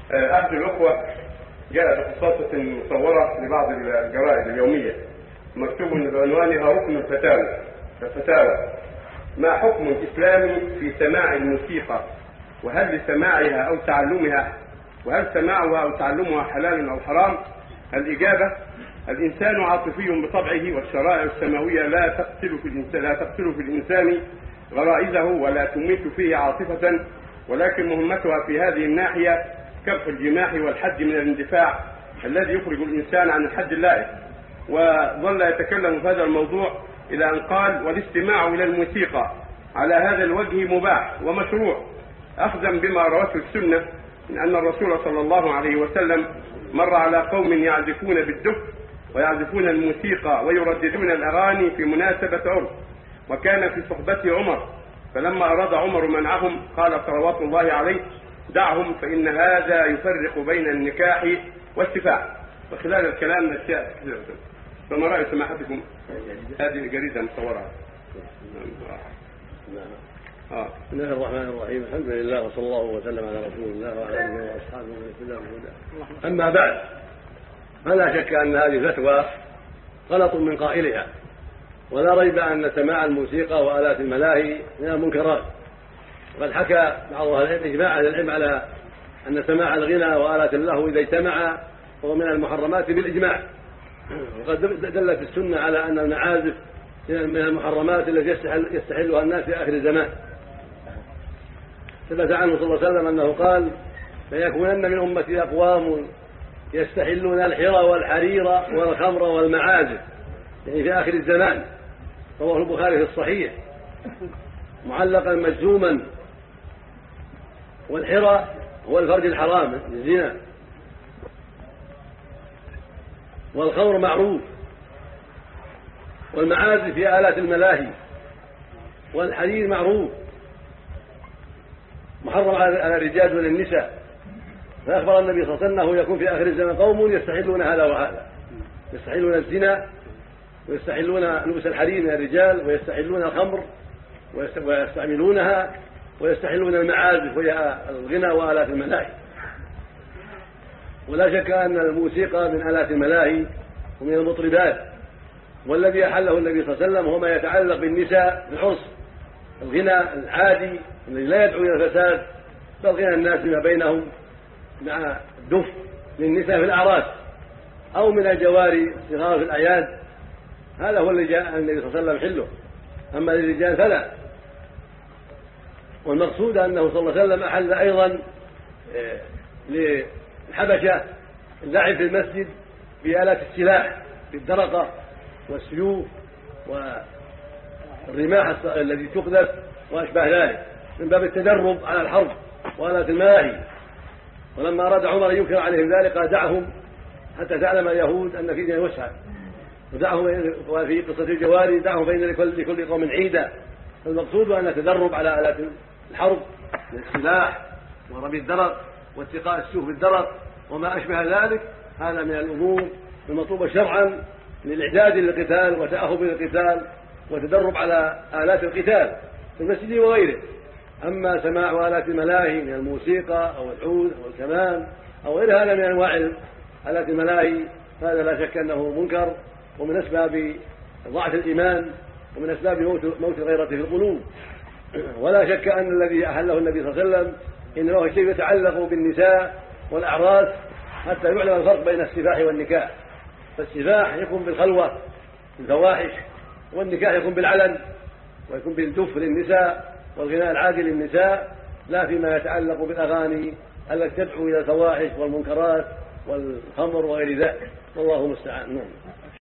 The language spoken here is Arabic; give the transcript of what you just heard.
أحد الأخوة جاء بقصاصة مصورة لبعض الجرائد اليومية مكتوب بعنوانها ركن الفتاوى. ما حكم الإسلام في سماع الموسيقى؟ وهل لسماعها أو تعلمها وهل سماعها أو تعلمها حلال أو حرام؟ الإجابة: الإنسان عاطفي بطبعه، والشرائع السماوية لا تقتل في الإنسان غرائزه ولا تميت فيه عاطفة، ولكن مهمتها في هذه الناحية كبح الجماح والحد من الاندفاع الذي يخرج الإنسان عن الحد اللائق. وظل يتكلم في هذا الموضوع إلى أن قال: والاستماع إلى الموسيقى على هذا الوجه مباح ومشروع، أخذا بما روته السنة من أن الرسول صلى الله عليه وسلم مر على قوم يعزفون بالدف ويعزفون الموسيقى ويرددون الأغاني في مناسبة عرس، وكان في صحبة عمر، فلما أراد عمر منعهم قال صلوات الله عليه: دعهم فإن هذا يفرق بين النكاح والسفاح. وخلال الكلام أشياء كثيرة. فما رأي سماحتكم هذه الجريدة المصورة؟ بسم الله الرحمن الرحيم، الحمد لله وصلى الله وسلم على رسول الله وعلى اله واصحابه ومن اهتدى بهداه. اما بعد، فلا شك ان هذه الفتوى غلط من قائلها، ولا ريب ان سماع الموسيقى والات الملاهي من المنكرات. وقد حكى بعض اهل العلم اجماع اهل العلم على ان سماع الغنى والات اللهو اذا اجتمع فهو من المحرمات بالاجماع. وقد دلت السنه على ان المعازف من المحرمات التي يستحلها الناس في اخر الزمان. ثبت عنه صلى الله عليه وسلم انه قال: ليكونن من امتي اقوام يستحلون الحرى والحرير والخمر والمعازف، يعني في اخر الزمان. رواه البخاري في الصحيح معلقا مجزوما. والحرى هو الفرج الحرام الزنا، والخمر معروف، والمعازف هي آلات الملاهي، والحرير معروف محرم على الرجال دون النساء. فأخبر النبي صلى الله عليه وسلم أنه يكون في آخر الزمان قوم يستحلون هذا وهذا، يستحلون الزنا ويستحلون لبس الحرير من الرجال، ويستحلون الخمر ويستعملونها، ويستحلون المعازف وهي الغنى وآلات الملاهي. ولا شك أن الموسيقى من آلات الملاهي ومن المطربات، والذي أحله النبي صلى الله عليه وسلم هو ما يتعلق بالنساء بالعرس، الغنى العادي الذي لا يدعو إلى الفساد، بل غنى الناس فيما بينهم مع الدف للنساء في الأعراس أو من الجواري الصغار في الأعياد. هذا هو الذي جاء النبي صلى الله عليه وسلم حله، أما للرجال فلا. والمقصود أنه صلى الله عليه وسلم أحل أيضا للحبشة اللعب في المسجد بآلات السلاح، بالدرقة والسيوف والرماح التي تقذف وأشبه ذلك، من باب التدرب على الحرب وآلات الملاهي. ولما أراد عمر أن ينكر عليهم ذلك قال: دعهم حتى تعلم اليهود أن في دين وسعة، ودعهم. وفي قصة الجواري: دعهم فإن لكل قوم عيدا. فالمقصود أن التدرب على آلات الحرب من السلاح ورمي الدرق واتقاء السيوف بالدرق وما أشبه ذلك، هذا من الأمور المطلوبة شرعا للإعداد للقتال وتأهب للقتال وتدرب على آلات القتال في المسجد وغيره. أما سماع آلات الملاهي من الموسيقى أو العود أو الكمان أو غير هذا من أنواع آلات الملاهي، هذا لا شك أنه منكر، ومن أسباب ضعف الإيمان، ومن أسباب موت الغيرة في القلوب. ولا شك أن الذي أحله النبي صلى الله عليه وسلم إنه شيء يتعلق بالنساء والأعراس حتى يعلم الفرق بين السفاح والنكاح. فالسفاح يكون بالخلوة بالفواحش، والنكاح يكون بالعلن ويكون بالدف للنساء والغناء العادي للنساء، لا فيما يتعلق بالأغاني التي تدعو إلى الفواحش والمنكرات والخمر وغير ذلك. والله المستعان.